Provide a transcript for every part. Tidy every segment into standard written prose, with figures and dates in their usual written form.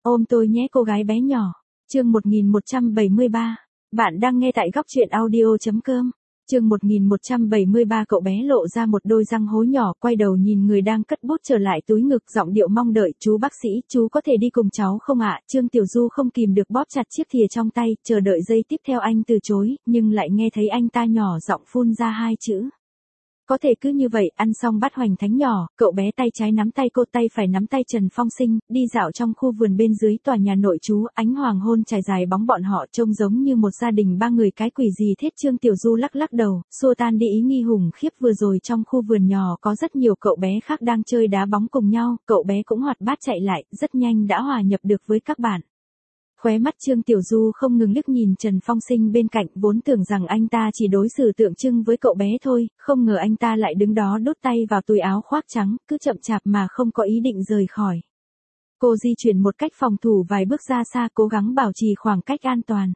Ôm tôi nhé cô gái bé nhỏ. Chương 1173. Bạn đang nghe tại góc chuyện audio.com. Chương 1173. Cậu bé lộ ra một đôi răng hố nhỏ, quay đầu nhìn người đang cất bút trở lại túi ngực, giọng điệu mong đợi. Chú bác sĩ, chú có thể đi cùng cháu không ạ? Trương Tiểu Du không kìm được bóp chặt chiếc thìa trong tay, chờ đợi giây tiếp theo anh từ chối, nhưng lại nghe thấy anh ta nhỏ giọng phun ra hai chữ. Có thể cứ như vậy, ăn xong bát hoành thánh nhỏ, cậu bé tay trái nắm tay cô, tay phải nắm tay Trần Phong Sinh, đi dạo trong khu vườn bên dưới tòa nhà nội trú, ánh hoàng hôn trải dài bóng bọn họ trông giống như một gia đình ba người, cái quỷ gì thế? Trương Tiểu Du lắc lắc đầu, xua tan đi ý nghi hùng khiếp vừa rồi. Trong khu vườn nhỏ có rất nhiều cậu bé khác đang chơi đá bóng cùng nhau, cậu bé cũng hoạt bát chạy lại, rất nhanh đã hòa nhập được với các bạn. Khóe mắt Trương Tiểu Du không ngừng liếc nhìn Trần Phong Sinh bên cạnh, vốn tưởng rằng anh ta chỉ đối xử tượng trưng với cậu bé thôi, không ngờ anh ta lại đứng đó đút tay vào túi áo khoác trắng, cứ chậm chạp mà không có ý định rời khỏi. Cô di chuyển một cách phòng thủ vài bước ra xa, cố gắng bảo trì khoảng cách an toàn.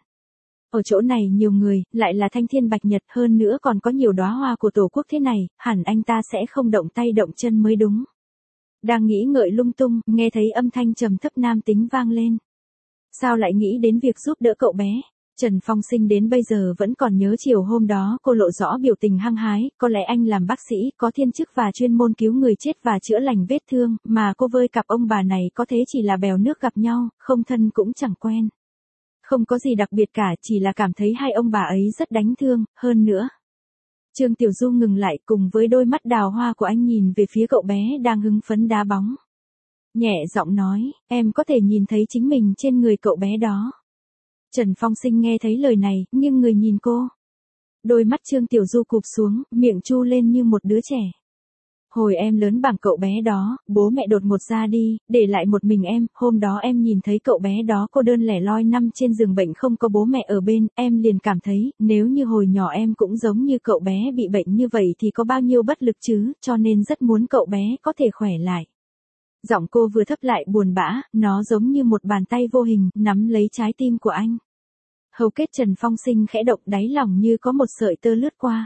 Ở chỗ này nhiều người, lại là thanh thiên bạch nhật, hơn nữa còn có nhiều đóa hoa của tổ quốc thế này, hẳn anh ta sẽ không động tay động chân mới đúng. Đang nghĩ ngợi lung tung, nghe thấy âm thanh trầm thấp nam tính vang lên. Sao lại nghĩ đến việc giúp đỡ cậu bé? Trần Phong Sinh đến bây giờ vẫn còn nhớ chiều hôm đó cô lộ rõ biểu tình hăng hái, có lẽ anh làm bác sĩ, có thiên chức và chuyên môn cứu người chết và chữa lành vết thương, mà cô với cặp ông bà này có thế chỉ là bèo nước gặp nhau, không thân cũng chẳng quen. Không có gì đặc biệt cả, chỉ là cảm thấy hai ông bà ấy rất đáng thương, hơn nữa. Trương Tiểu Du ngừng lại, cùng với đôi mắt đào hoa của anh nhìn về phía cậu bé đang hứng phấn đá bóng. Nhẹ giọng nói, em có thể nhìn thấy chính mình trên người cậu bé đó. Trần Phong Sinh nghe thấy lời này, nhưng người nhìn cô. Đôi mắt Trương Tiểu Du cụp xuống, miệng chu lên như một đứa trẻ. Hồi em lớn bằng cậu bé đó, bố mẹ đột ngột ra đi, để lại một mình em, hôm đó em nhìn thấy cậu bé đó cô đơn lẻ loi nằm trên giường bệnh không có bố mẹ ở bên, em liền cảm thấy, nếu như hồi nhỏ em cũng giống như cậu bé bị bệnh như vậy thì có bao nhiêu bất lực chứ, cho nên rất muốn cậu bé có thể khỏe lại. Giọng cô vừa thấp lại buồn bã, nó giống như một bàn tay vô hình, nắm lấy trái tim của anh. Hầu kết Trần Phong Sinh khẽ động, đáy lòng như có một sợi tơ lướt qua.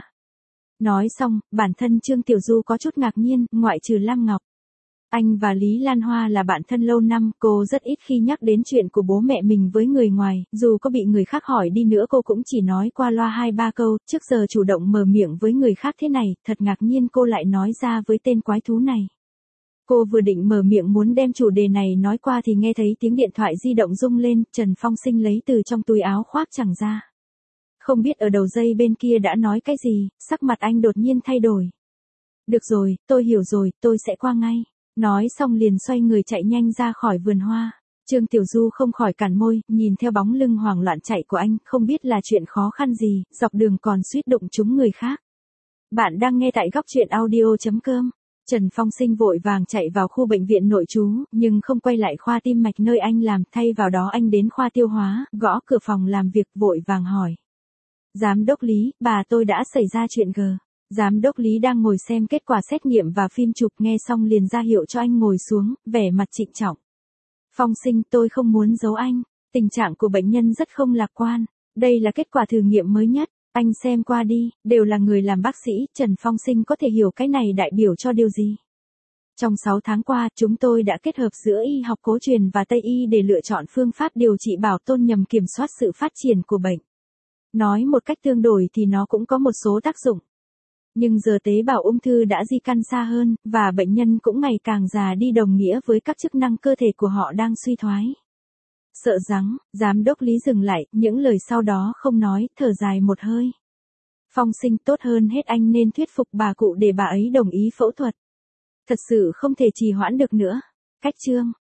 Nói xong, bản thân Trương Tiểu Du có chút ngạc nhiên, ngoại trừ Lam Ngọc. Anh và Lý Lan Hoa là bạn thân lâu năm, cô rất ít khi nhắc đến chuyện của bố mẹ mình với người ngoài, dù có bị người khác hỏi đi nữa cô cũng chỉ nói qua loa 2-3 câu, trước giờ chủ động mở miệng với người khác thế này, thật ngạc nhiên cô lại nói ra với tên quái thú này. Cô vừa định mở miệng muốn đem chủ đề này nói qua thì nghe thấy tiếng điện thoại di động rung lên, Trần Phong Sinh lấy từ trong túi áo khoác chẳng ra. Không biết ở đầu dây bên kia đã nói cái gì, sắc mặt anh đột nhiên thay đổi. Được rồi, tôi hiểu rồi, tôi sẽ qua ngay. Nói xong liền xoay người chạy nhanh ra khỏi vườn hoa. Trương Tiểu Du không khỏi cản môi, nhìn theo bóng lưng hoảng loạn chạy của anh, không biết là chuyện khó khăn gì, dọc đường còn suýt đụng trúng người khác. Bạn đang nghe tại góc chuyện audio.com. Trần Phong Sinh vội vàng chạy vào khu bệnh viện nội trú, nhưng không quay lại khoa tim mạch nơi anh làm, thay vào đó anh đến khoa tiêu hóa, gõ cửa phòng làm việc vội vàng hỏi. Giám đốc Lý, bà tôi đã xảy ra chuyện g. Giám đốc Lý đang ngồi xem kết quả xét nghiệm và phim chụp, nghe xong liền ra hiệu cho anh ngồi xuống, vẻ mặt trịnh trọng. Phong Sinh, tôi không muốn giấu anh, tình trạng của bệnh nhân rất không lạc quan, đây là kết quả thử nghiệm mới nhất. Anh xem qua đi, đều là người làm bác sĩ, Trần Phong Sinh có thể hiểu cái này đại biểu cho điều gì. Trong 6 tháng qua, chúng tôi đã kết hợp giữa y học cổ truyền và Tây y để lựa chọn phương pháp điều trị bảo tồn nhằm kiểm soát sự phát triển của bệnh. Nói một cách tương đối thì nó cũng có một số tác dụng. Nhưng giờ tế bào ung thư đã di căn xa hơn, và bệnh nhân cũng ngày càng già đi, đồng nghĩa với các chức năng cơ thể của họ đang suy thoái. Sợ rằng, giám đốc Lý dừng lại, những lời sau đó không nói, thở dài một hơi. Phong Sinh, tốt hơn hết anh nên thuyết phục bà cụ để bà ấy đồng ý phẫu thuật. Thật sự không thể trì hoãn được nữa. Cách chương.